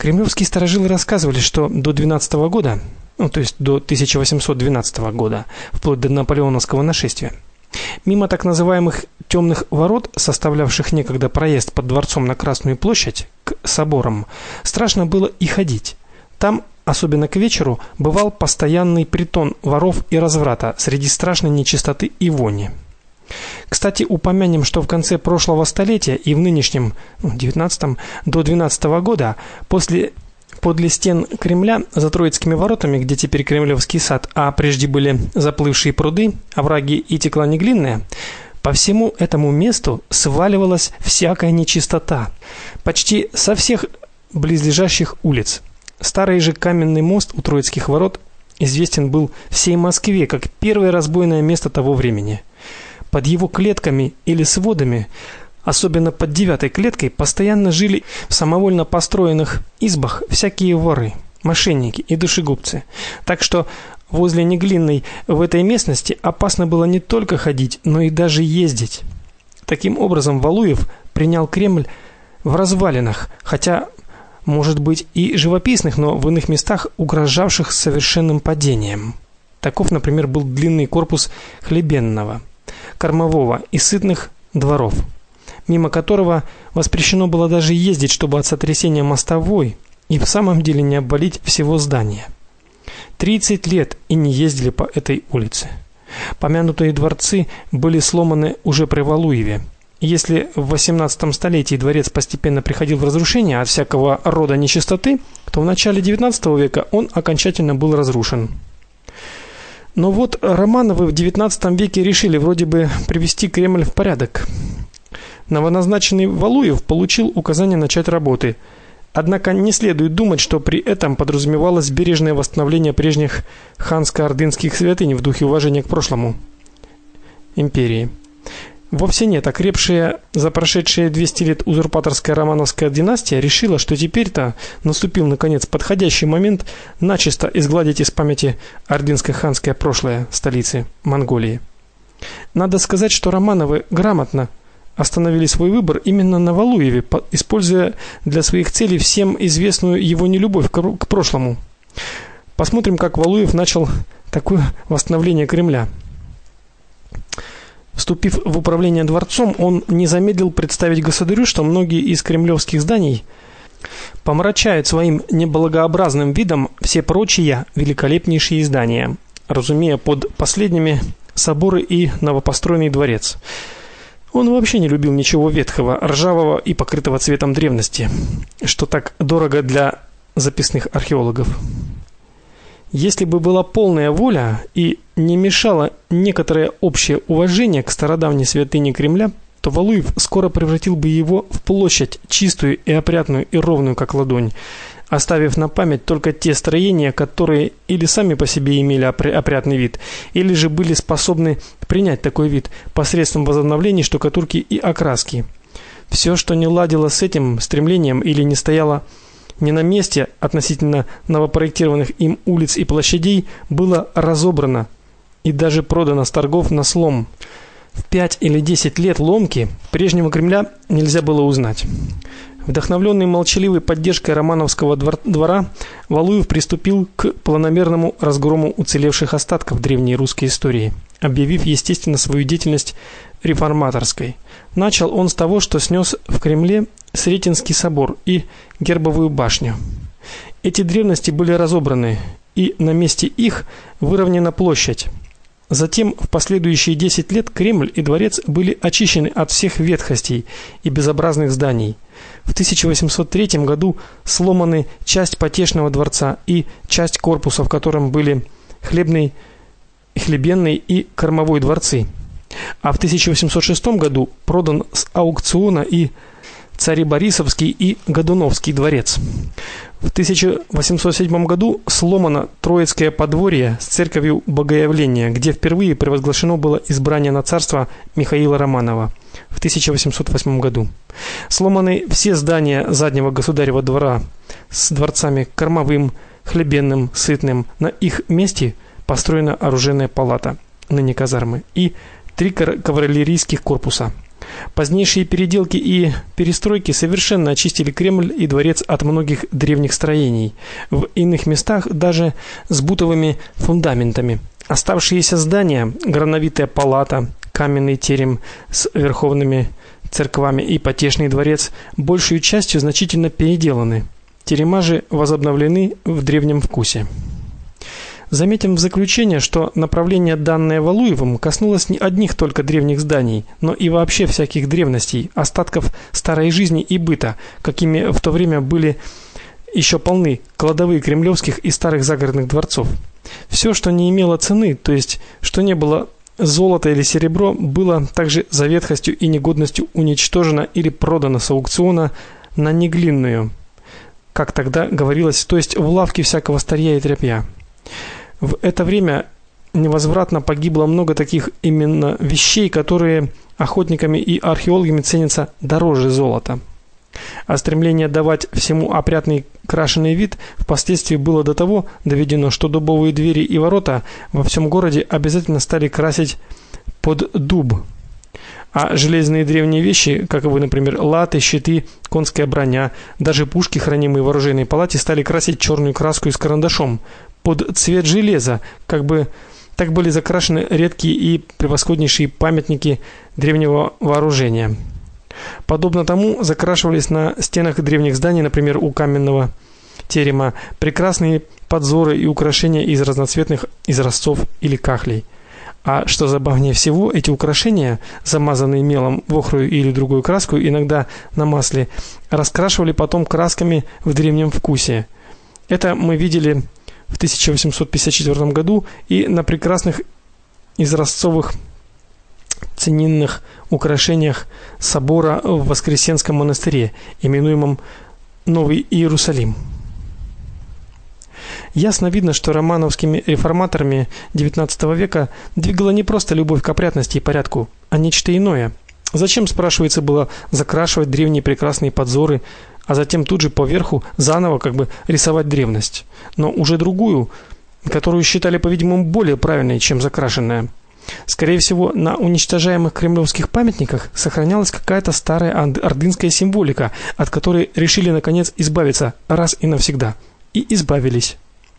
Кремлевские старожилы рассказывали, что до 12 года, то есть до 1812 года, вплоть до наполеоновского нашествия, мимо так называемых темных ворот, составлявших некогда проезд под дворцом на Красную площадь к соборам, страшно было и ходить. Там, особенно к вечеру, бывал постоянный притон воров и разврата среди страшной нечистоты и вони. Кстати, упомянем, что в конце прошлого столетия и в нынешнем, 19-м, до 12 года, подле стен Кремля, за Троицкими воротами, где теперь Кремлевский сад, а прежде были заплывшие пруды, овраги и текла Неглинная, по всему этому месту сваливалась всякая нечистота, почти со всех близлежащих улиц. Старый же каменный мост у Троицких ворот известен был всей Москве как первое разбойное место того времени. Под его клетками или сводами, особенно под 9-й клеткой, постоянно жили в самовольно построенных избах всякие воры, мошенники и душегубцы. Так что возле Неглинной в этой местности опасно было не только ходить, но и даже ездить. Таким образом, Валуев принял Кремль в развалинах, хотя, может быть, и живописных, но в иных местах угрожавших совершенным падением. Таков, например, был длинный корпус Хлебенного, Кормового и Сытных дворов, мимо которого воспрещено было даже ездить, чтобы от сотрясения мостовой и в самом деле не обвалить всего здания. 30 лет и не ездили по этой улице. Помянутые дворцы были сломаны уже при Валуеве. Если в 18 столетии дворец постепенно приходил в разрушение от всякого рода нечистоты, то в начале 19 века он окончательно был разрушен. Но вот Романовы в 19 веке решили вроде бы привести Кремль в порядок. Новоназначенный Валуев получил указание начать работы. Однако не следует думать, что при этом подразумевалось бережное восстановление прежних ханско-ордынских святынь в духе уважения к прошлому империи. Вовсе нет, окрепшая за прошедшие 200 лет узурпаторская романовская династия решила, что теперь-то наступил наконец подходящий момент начисто изгладить из памяти ордынско-ханское прошлое столицы Монголии. Надо сказать, что Романовы грамотно остановили свой выбор именно на Валуеве, используя для своих целей всем известную его нелюбовь к прошлому. Посмотрим, как Валуев начал такое восстановление Кремля. Вступив в управление дворцом, он не замедлил представить государю, что многие из кремлевских зданий помрачают своим неблагообразным видом все прочие великолепнейшие здания, разумея под последними соборы и новопостроенный дворец. Он вообще не любил ничего ветхого, ржавого и покрытого цветом древности, что так дорого для записных археологов. Если бы была полная воля и не мешало некоторое общее уважение к стародавней святыне Кремля, то Валуев скоро превратил бы его в площадь, чистую и опрятную и ровную, как ладонь, оставив на память только те строения, которые или сами по себе имели опрятный вид, или же были способны принять такой вид посредством возобновления штукатурки и окраски. Все, что не ладило с этим стремлением или не стояло не на месте относительно новопроектированных им улиц и площадей, было разобрано и даже продано с торгов на слом. В 5 или 10 лет ломки прежнего Кремля нельзя было узнать. Вдохновленный молчаливой поддержкой романовского двора, Валуев приступил к планомерному разгрому уцелевших остатков древней русской истории, объявив, естественно, свою деятельность реформаторской. Начал он с того, что снес в Кремле Сретенский собор и Гербовую башню. Эти древности были разобраны, и на месте их выровнена площадь. Затем в последующие 10 лет Кремль и дворец были очищены от всех ветхостей и безобразных зданий. В 1803 году сломаны часть Потешного дворца и часть корпуса, в котором были Хлебный, Хлебенный и Кормовой дворцы. А в 1806 году продан с аукциона и Цареборисовский и Годуновский дворец. В 1807 году сломано Троицкое подворье с церковью Богоявления, где впервые провозглашено было избрание на царство Михаила Романова в 1808 году. Сломаны все здания заднего государева двора с дворцами Кормовым, Хлебенным, Сытным. На их месте построена оружейная палата, ныне казармы, и 3 кавалерийских корпуса. Позднейшие переделки и перестройки совершенно очистили Кремль и дворец от многих древних строений, в иных местах даже с бутовыми фундаментами. Оставшиеся здания, грановитая палата, каменный терем с верховными церквами и потешный дворец, большей частью значительно переделаны. Терема же возобновлены в древнем вкусе. Заметим в заключение, что направление, данное Валуевым, коснулось не одних только древних зданий, но и вообще всяких древностей, остатков старой жизни и быта, какими в то время были еще полны кладовые кремлевских и старых загородных дворцов. Все, что не имело цены, то есть что не было золото или серебро, было также за ветхостью и негодностью уничтожено или продано с аукциона на неглинную, как тогда говорилось, то есть в лавке всякого старья и тряпья. В это время невозвратно погибло много таких именно вещей, которые охотниками и археологами ценятся дороже золота. А стремление давать всему опрятный крашеный вид впоследствии было до того доведено, что дубовые двери и ворота во всем городе обязательно стали красить под дуб. А железные древние вещи, каковы, например, латы, щиты, конская броня, даже пушки, хранимые в оружейной палате, стали красить черную краску с карандашом под цвет железа, как бы так были закрашены редкие и превосходнейшие памятники древнего вооружения. Подобно тому закрашивались на стенах древних зданий, например, у каменного терема, прекрасные подзоры и украшения из разноцветных изразцов или кахлей. А что забавнее всего, эти украшения, замазанные мелом в охру или другую краску, иногда на масле, раскрашивали потом красками в древнем вкусе. Это мы видели в 1854 году и на прекрасных изразцовых ценинных украшениях собора в Воскресенском монастыре, именуемом Новый Иерусалим. Ясно видно, что романовскими реформаторами XIX века двигала не просто любовь к опрятности и порядку, а нечто иное. Зачем, спрашивается, было закрашивать древние прекрасные подзоры, а затем тут же поверху заново как бы рисовать древность, но уже другую, которую считали, по-видимому, более правильной, чем закрашенная. Скорее всего, на уничтожаемых кремлевских памятниках сохранялась какая-то старая ордынская символика, от которой решили наконец избавиться раз и навсегда. И избавились.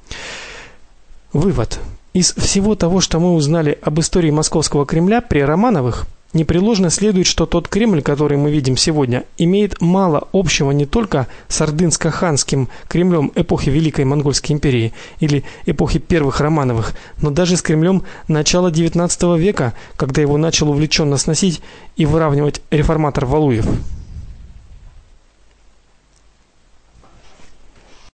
Вывод. Из всего того, что мы узнали об истории Московского Кремля при Романовых, непреложно следует, что тот Кремль, который мы видим сегодня, имеет мало общего не только с ордынско-ханским Кремлем эпохи Великой Монгольской империи или эпохи первых Романовых, но даже с Кремлем начала XIX века, когда его начал увлеченно сносить и выравнивать реформатор Валуев.